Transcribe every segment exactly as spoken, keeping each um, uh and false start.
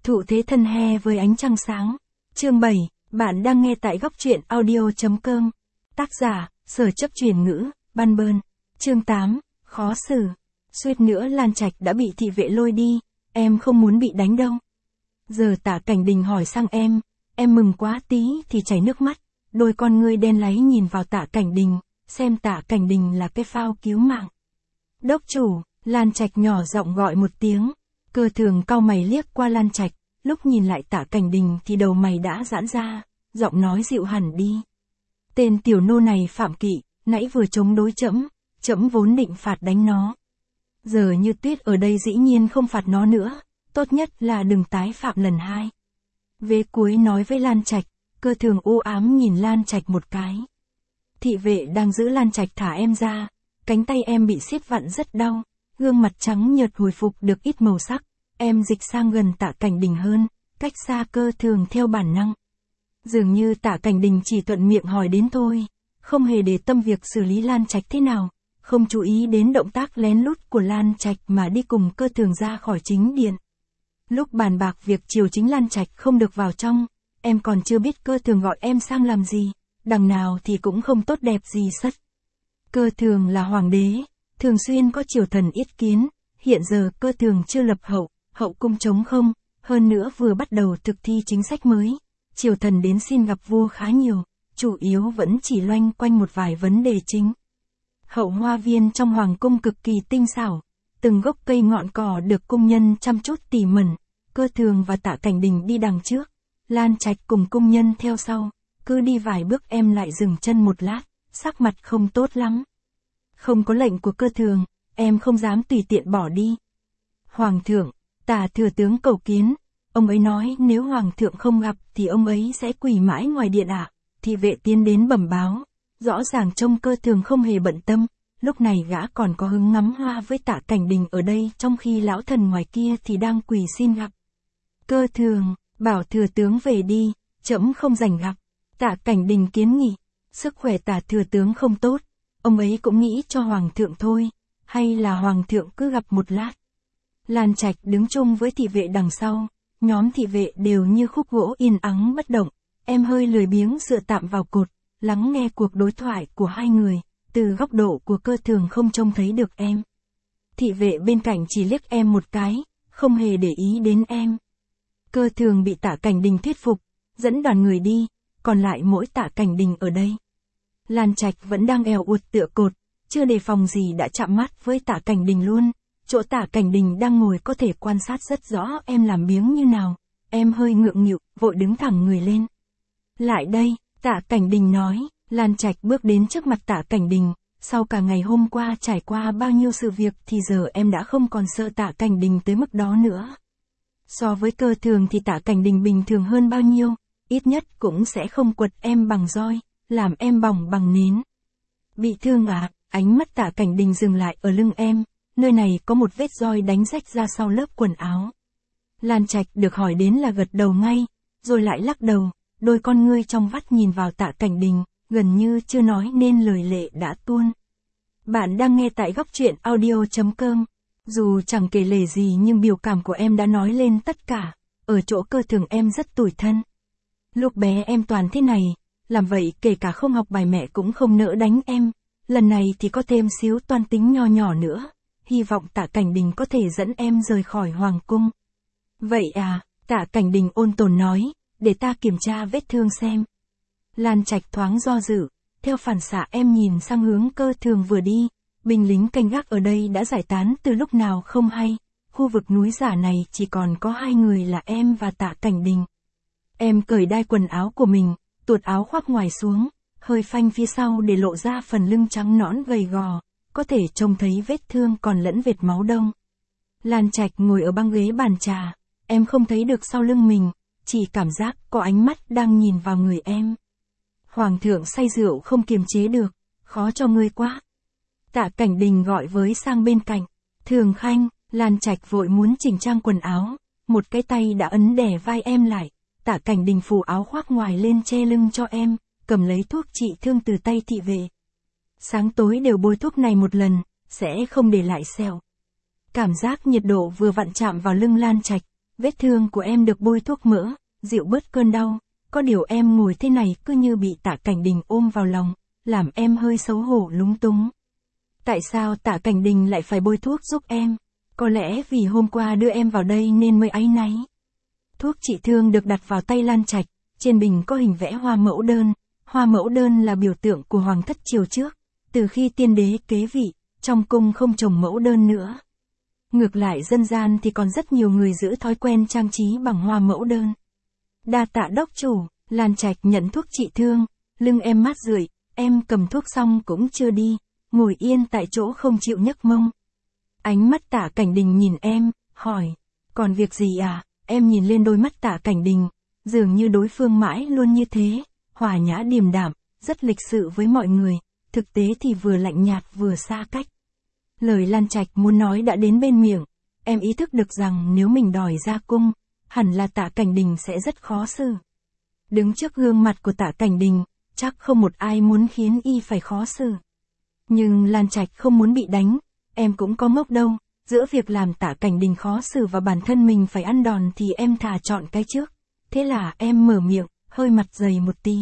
Thụ thế thân he với ánh trăng sáng. Chương bảy, bạn đang nghe tại góc truyện audio.com. Tác giả, Sở Chấp Truyền Ngữ, Ban Bơn. Chương tám, khó xử. Suýt nữa Lan Trạch đã bị thị vệ lôi đi, em không muốn bị đánh đâu. Giờ Tạ Cảnh Đình hỏi sang em, em mừng quá tí thì chảy nước mắt, đôi con ngươi đen láy nhìn vào Tạ Cảnh Đình, xem Tạ Cảnh Đình là cái phao cứu mạng. Đốc chủ, Lan Trạch nhỏ giọng gọi một tiếng, Cơ Thường cau mày liếc qua Lan Trạch, lúc nhìn lại Tạ Cảnh Đình thì đầu mày đã giãn ra, giọng nói dịu hẳn đi. Tên tiểu nô này phạm kỵ, nãy vừa chống đối trẫm, trẫm vốn định phạt đánh nó. Giờ Như Tuyết ở đây dĩ nhiên không phạt nó nữa, tốt nhất là đừng tái phạm lần hai. Vế cuối nói với Lan Trạch, Cơ Thường u ám nhìn Lan Trạch một cái. Thị vệ đang giữ Lan Trạch thả em ra, cánh tay em bị siết vặn rất đau, gương mặt trắng nhợt hồi phục được ít màu sắc, em dịch sang gần Tạ Cảnh Đình hơn, cách xa Cơ Thường theo bản năng. Dường như Tạ Cảnh Đình chỉ thuận miệng hỏi đến thôi, không hề để tâm việc xử lý Lan Trạch thế nào, không chú ý đến động tác lén lút của Lan Trạch mà đi cùng Cơ Thường ra khỏi chính điện. Lúc bàn bạc việc chiều chính Lan Trạch không được vào trong, em còn chưa biết Cơ Thường gọi em sang làm gì, đằng nào thì cũng không tốt đẹp gì sất. Cơ Thường là hoàng đế, thường xuyên có triều thần yết kiến, hiện giờ Cơ Thường chưa lập hậu, hậu cung trống không, hơn nữa vừa bắt đầu thực thi chính sách mới, triều thần đến xin gặp vua khá nhiều, chủ yếu vẫn chỉ loanh quanh một vài vấn đề chính. Hậu hoa viên trong hoàng cung cực kỳ tinh xảo, từng gốc cây ngọn cỏ được cung nhân chăm chút tỉ mẩn, Cơ Thường và Tạ Cảnh Đình đi đằng trước, Lan Trạch cùng cung nhân theo sau, cứ đi vài bước em lại dừng chân một lát, sắc mặt không tốt lắm. Không có lệnh của Cơ Thường, em không dám tùy tiện bỏ đi. Hoàng thượng, Tạ thừa tướng cầu kiến, ông ấy nói nếu hoàng thượng không gặp thì ông ấy sẽ quỳ mãi ngoài điện ạ. Thị vệ tiến đến bẩm báo, rõ ràng trông Cơ Thường không hề bận tâm, lúc này gã còn có hứng ngắm hoa với Tạ Cảnh Đình ở đây trong khi lão thần ngoài kia thì đang quỳ xin gặp. Cơ Thường, bảo thừa tướng về đi, trẫm không rảnh gặp. Tạ Cảnh Đình kiến nghị, sức khỏe Tạ thừa tướng không tốt, ông ấy cũng nghĩ cho hoàng thượng thôi, hay là hoàng thượng cứ gặp một lát. Lan Trạch đứng chung với thị vệ đằng sau, nhóm thị vệ đều như khúc gỗ yên ắng bất động, em hơi lười biếng dựa tạm vào cột, lắng nghe cuộc đối thoại của hai người, từ góc độ của Cơ Thường không trông thấy được em. Thị vệ bên cạnh chỉ liếc em một cái, không hề để ý đến em. Cơ Thường bị Tạ Cảnh Đình thuyết phục, dẫn đoàn người đi, còn lại mỗi Tạ Cảnh Đình ở đây. Lan Trạch vẫn đang eo uột tựa cột, chưa đề phòng gì đã chạm mắt với Tạ Cảnh Đình luôn. Chỗ Tạ Cảnh Đình đang ngồi có thể quan sát rất rõ em làm biếng như nào, em hơi ngượng nghịu, vội đứng thẳng người lên. Lại đây, Tạ Cảnh Đình nói, Lan Trạch bước đến trước mặt Tạ Cảnh Đình, sau cả ngày hôm qua trải qua bao nhiêu sự việc thì giờ em đã không còn sợ Tạ Cảnh Đình tới mức đó nữa. So với Cơ Thường thì Tạ Cảnh Đình bình thường hơn bao nhiêu, ít nhất cũng sẽ không quật em bằng roi, làm em bỏng bằng nến. Bị thương à, ánh mắt Tạ Cảnh Đình dừng lại ở lưng em, nơi này có một vết roi đánh rách ra sau lớp quần áo. Lan Trạch được hỏi đến là gật đầu ngay, rồi lại lắc đầu, đôi con ngươi trong vắt nhìn vào Tạ Cảnh Đình, gần như chưa nói nên lời lệ đã tuôn. Bạn đang nghe tại góc truyện audio.com. Dù chẳng kể lể gì nhưng biểu cảm của em đã nói lên tất cả, ở chỗ Cơ Thường em rất tủi thân. Lúc bé em toàn thế này, làm vậy kể cả không học bài mẹ cũng không nỡ đánh em, lần này thì có thêm xíu toan tính nho nhỏ nữa, hy vọng Tạ Cảnh Đình có thể dẫn em rời khỏi hoàng cung. Vậy à, Tạ Cảnh Đình ôn tồn nói, để ta kiểm tra vết thương xem. Lan Trạch thoáng do dự, theo phản xạ em nhìn sang hướng Cơ Thường vừa đi. Binh lính canh gác ở đây đã giải tán từ lúc nào không hay, khu vực núi giả này chỉ còn có hai người là em và Tạ Cảnh Đình. Em cởi đai quần áo của mình, tuột áo khoác ngoài xuống, hơi phanh phía sau để lộ ra phần lưng trắng nõn gầy gò, có thể trông thấy vết thương còn lẫn vệt máu đông. Lan Trạch ngồi ở băng ghế bàn trà, em không thấy được sau lưng mình, chỉ cảm giác có ánh mắt đang nhìn vào người em. Hoàng thượng say rượu không kiềm chế được, khó cho ngươi quá. Tạ Cảnh Đình gọi với sang bên cạnh, Thường Khanh. Lan Trạch vội muốn chỉnh trang quần áo, một cái tay đã ấn đè vai em lại, Tạ Cảnh Đình phủ áo khoác ngoài lên che lưng cho em, cầm lấy thuốc trị thương từ tay thị vệ. Sáng tối đều bôi thuốc này một lần, sẽ không để lại sẹo. Cảm giác nhiệt độ vừa vặn chạm vào lưng Lan Trạch, Vết thương của em được bôi thuốc mỡ, dịu bớt cơn đau. Có điều em ngồi thế này cứ như bị Tạ Cảnh Đình ôm vào lòng, làm em hơi xấu hổ lúng túng. Tại sao Tạ Cảnh Đình lại phải bôi thuốc giúp em? Có lẽ vì hôm qua đưa em vào đây nên mới áy náy. Thuốc trị thương được đặt vào tay Lan Trạch, trên bình có hình vẽ hoa mẫu đơn. Hoa mẫu đơn là biểu tượng của hoàng thất triều trước. Từ khi tiên đế kế vị, trong cung không trồng mẫu đơn nữa. Ngược lại dân gian thì còn rất nhiều người giữ thói quen trang trí bằng hoa mẫu đơn. Đa tạ đốc chủ, Lan Trạch nhận thuốc trị thương, lưng em mát rượi, em cầm thuốc xong cũng chưa đi, ngồi yên tại chỗ không chịu nhấc mông. Ánh mắt Tạ Cảnh Đình nhìn em, hỏi, còn việc gì à? Em nhìn lên đôi mắt Tạ Cảnh Đình, dường như đối phương mãi luôn như thế, hòa nhã điềm đạm, rất lịch sự với mọi người, thực tế thì vừa lạnh nhạt vừa xa cách. Lời Lan Trạch muốn nói đã đến bên miệng, em ý thức được rằng nếu mình đòi ra cung, hẳn là Tạ Cảnh Đình sẽ rất khó xử. Đứng trước gương mặt của Tạ Cảnh Đình, chắc không một ai muốn khiến y phải khó xử. Nhưng Lan Trạch không muốn bị đánh, em cũng có ngốc đâu, giữa việc làm Tạ Cảnh Đình khó xử và bản thân mình phải ăn đòn thì em thà chọn cái trước. Thế là em mở miệng, hơi mặt dày một tí.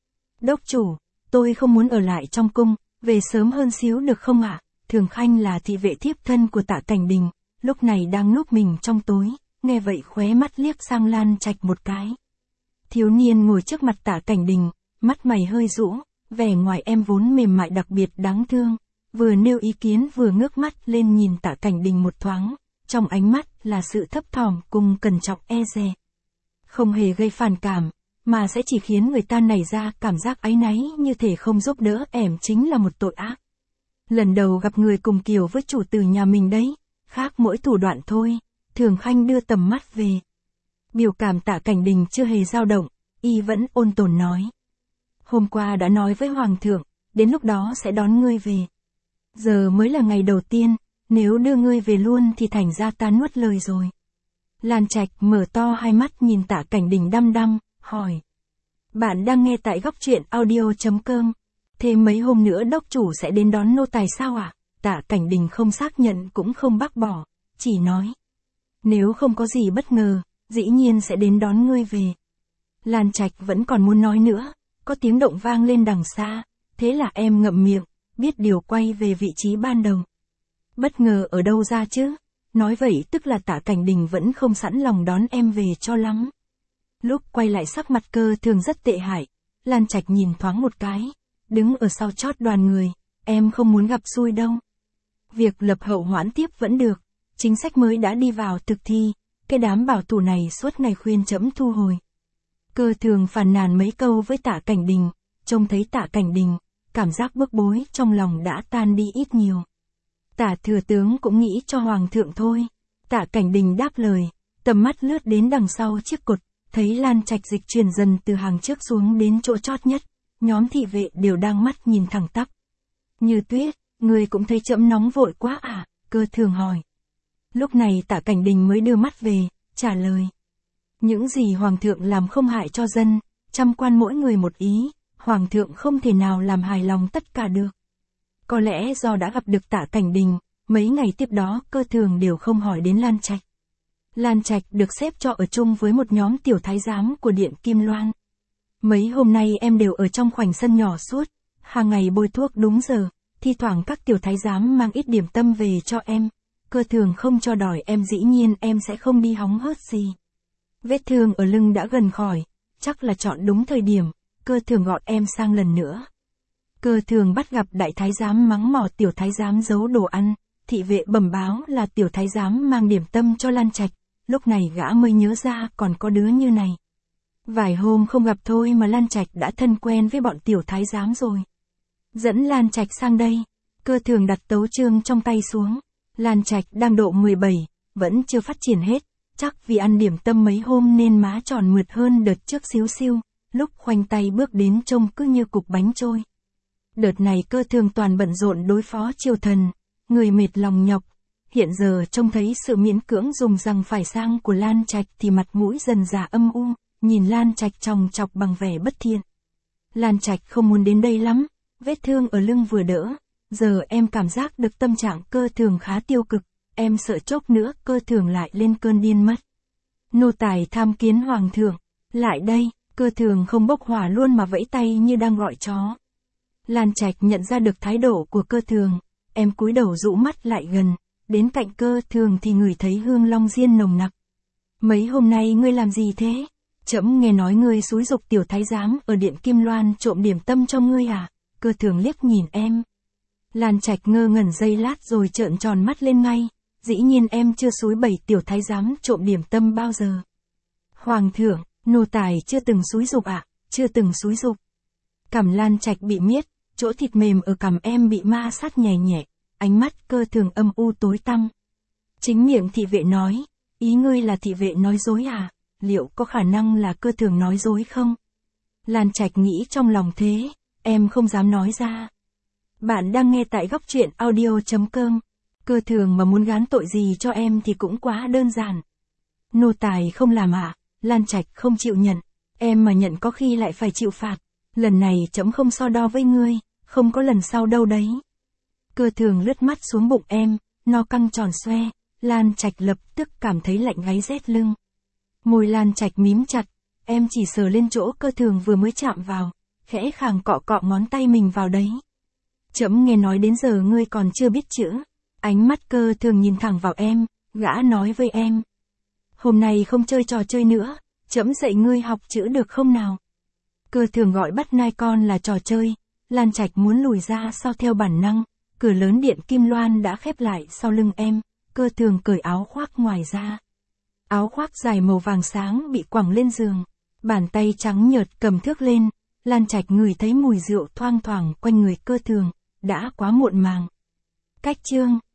Đốc chủ, tôi không muốn ở lại trong cung, về sớm hơn xíu được không ạ? Thường Khanh là thị vệ thiếp thân của Tạ Cảnh Đình, lúc này đang núp mình trong tối, nghe vậy khóe mắt liếc sang Lan Trạch một cái. Thiếu niên ngồi trước mặt Tạ Cảnh Đình, mắt mày hơi rũ, vẻ ngoài em vốn mềm mại đặc biệt đáng thương, vừa nêu ý kiến vừa ngước mắt lên nhìn Tạ Cảnh Đình một thoáng, trong ánh mắt là sự thấp thỏm cùng cẩn trọng e dè. Không hề gây phản cảm, mà sẽ chỉ khiến người ta nảy ra cảm giác áy náy như thể không giúp đỡ ẻm chính là một tội ác. Lần đầu gặp người cùng kiểu với chủ tử nhà mình đấy, khác mỗi thủ đoạn thôi, Thường Khanh đưa tầm mắt về. Biểu cảm Tạ Cảnh Đình chưa hề dao động, y vẫn ôn tồn nói. Hôm qua đã nói với Hoàng thượng, đến lúc đó sẽ đón ngươi về. Giờ mới là ngày đầu tiên, nếu đưa ngươi về luôn thì thành ra ta nuốt lời rồi. Lan Trạch mở to hai mắt nhìn Tạ Cảnh Đình đăm đăm, hỏi. Bạn đang nghe tại góc truyện audio chấm com. Thế mấy hôm nữa đốc chủ sẽ đến đón nô tài sao ạ? À? Tạ Cảnh Đình không xác nhận cũng không bác bỏ, chỉ nói. Nếu không có gì bất ngờ, dĩ nhiên sẽ đến đón ngươi về. Lan Trạch vẫn còn muốn nói nữa, có tiếng động vang lên đằng xa, thế là em ngậm miệng, biết điều quay về vị trí ban đầu. Bất ngờ ở đâu ra chứ? Nói vậy tức là Tạ Cảnh Đình vẫn không sẵn lòng đón em về cho lắm. Lúc quay lại sắc mặt Cơ Thường rất tệ hại, Lan Trạch nhìn thoáng một cái, đứng ở sau chót đoàn người, em không muốn gặp xui đâu. Việc lập hậu hoãn tiếp vẫn được, chính sách mới đã đi vào thực thi, cái đám bảo thủ này suốt ngày khuyên trẫm thu hồi. Cơ Thường phàn nàn mấy câu với Tạ Cảnh Đình, trông thấy Tạ Cảnh Đình, cảm giác bức bối trong lòng đã tan đi ít nhiều. Tạ thừa tướng cũng nghĩ cho Hoàng thượng thôi. Tạ Cảnh Đình đáp lời, tầm mắt lướt đến đằng sau chiếc cột, thấy Lan Trạch dịch chuyển dần từ hàng trước xuống đến chỗ chót nhất, nhóm thị vệ đều đang mắt nhìn thẳng tắp. Như Tuyết, người cũng thấy trẫm nóng vội quá à? Cơ Thường hỏi. Lúc này Tạ Cảnh Đình mới đưa mắt về, trả lời. Những gì Hoàng thượng làm không hại cho dân, trăm quan mỗi người một ý, Hoàng thượng không thể nào làm hài lòng tất cả được. Có lẽ do đã gặp được Tạ Cảnh Đình, mấy ngày tiếp đó Cơ Thường đều không hỏi đến Lan Trạch. Lan Trạch được xếp cho ở chung với một nhóm tiểu thái giám của Điện Kim Loan. Mấy hôm nay em đều ở trong khoảnh sân nhỏ suốt, hàng ngày bôi thuốc đúng giờ, thi thoảng các tiểu thái giám mang ít điểm tâm về cho em. Cơ Thường không cho đòi em dĩ nhiên em sẽ không đi hóng hớt gì. Vết thương ở lưng đã gần khỏi, chắc là chọn đúng thời điểm, Cơ Thường gọi em sang lần nữa. Cơ Thường bắt gặp đại thái giám mắng mỏ tiểu thái giám giấu đồ ăn, thị vệ bẩm báo là tiểu thái giám mang điểm tâm cho Lan Trạch, lúc này gã mới nhớ ra còn có đứa như này. Vài hôm không gặp thôi mà Lan Trạch đã thân quen với bọn tiểu thái giám rồi. Dẫn Lan Trạch sang đây, Cơ Thường đặt tấu chương trong tay xuống. Lan Trạch đang độ mười bảy, vẫn chưa phát triển hết, chắc vì ăn điểm tâm mấy hôm nên má tròn mượt hơn đợt trước xíu xiu, lúc khoanh tay bước đến trông cứ như cục bánh trôi. Đợt này Cơ Thường toàn bận rộn đối phó triều thần, người mệt lòng nhọc, hiện giờ trông thấy sự miễn cưỡng dùng răng phải sang của Lan Trạch thì mặt mũi dần dà âm u, nhìn Lan Trạch chòng chọc bằng vẻ bất thiện. Lan Trạch không muốn đến đây lắm, vết thương ở lưng vừa đỡ, giờ em cảm giác được tâm trạng Cơ Thường khá tiêu cực, em sợ chốc nữa Cơ Thường lại lên cơn điên mất. Nô tài tham kiến hoàng thượng. Lại đây, Cơ Thường không bốc hỏa luôn mà vẫy tay như đang gọi chó. Lan Trạch nhận ra được thái độ của Cơ Thường, em cúi đầu rũ mắt lại gần, đến cạnh Cơ Thường thì ngửi thấy hương long diên nồng nặc. Mấy hôm nay ngươi làm gì thế? Trẫm nghe nói ngươi xúi giục tiểu thái giám ở điện Kim Loan trộm điểm tâm cho ngươi à? Cơ Thường liếc nhìn em. Lan Trạch ngơ ngẩn giây lát rồi trợn tròn mắt lên ngay. Dĩ nhiên em chưa xúi bẩy tiểu thái giám trộm điểm tâm bao giờ. Hoàng thượng, nô tài chưa từng xúi giục ạ, à? Chưa từng xúi giục. Cằm Lan Trạch bị miết, chỗ thịt mềm ở cằm em bị ma sát nhẹ nhẹ, ánh mắt Cơ Thường âm u tối tăm. Chính miệng thị vệ nói, ý ngươi là thị vệ nói dối à? Liệu có khả năng là Cơ Thường nói dối không? Lan Trạch nghĩ trong lòng thế, em không dám nói ra. Bạn đang nghe tại góc truyện audio chấm com. Cơ Thường mà muốn gán tội gì cho em thì cũng quá đơn giản. Nô tài không làm ạ, à? Lan Trạch không chịu nhận. Em mà nhận có khi lại phải chịu phạt. Lần này trẫm không so đo với ngươi, không có lần sau đâu đấy. Cơ Thường lướt mắt xuống bụng em, no căng tròn xoe. Lan Trạch lập tức cảm thấy lạnh gáy rét lưng. Môi Lan Trạch mím chặt, em chỉ sờ lên chỗ Cơ Thường vừa mới chạm vào, khẽ khàng cọ cọ ngón tay mình vào đấy. Trẫm nghe nói đến giờ ngươi còn chưa biết chữ. Ánh mắt Cơ Thường nhìn thẳng vào em, gã nói với em. Hôm nay không chơi trò chơi nữa, trẫm dạy ngươi học chữ được không nào? Cơ Thường gọi bắt nai con là trò chơi. Lan Trạch muốn lùi ra sau theo bản năng, cửa lớn điện Kim Loan đã khép lại sau lưng em. Cơ Thường cởi áo khoác ngoài ra. Áo khoác dài màu vàng sáng bị quẳng lên giường. Bàn tay trắng nhợt cầm thước lên. Lan Trạch ngửi thấy mùi rượu thoang thoảng quanh người Cơ Thường. Đã quá muộn màng. Cách chương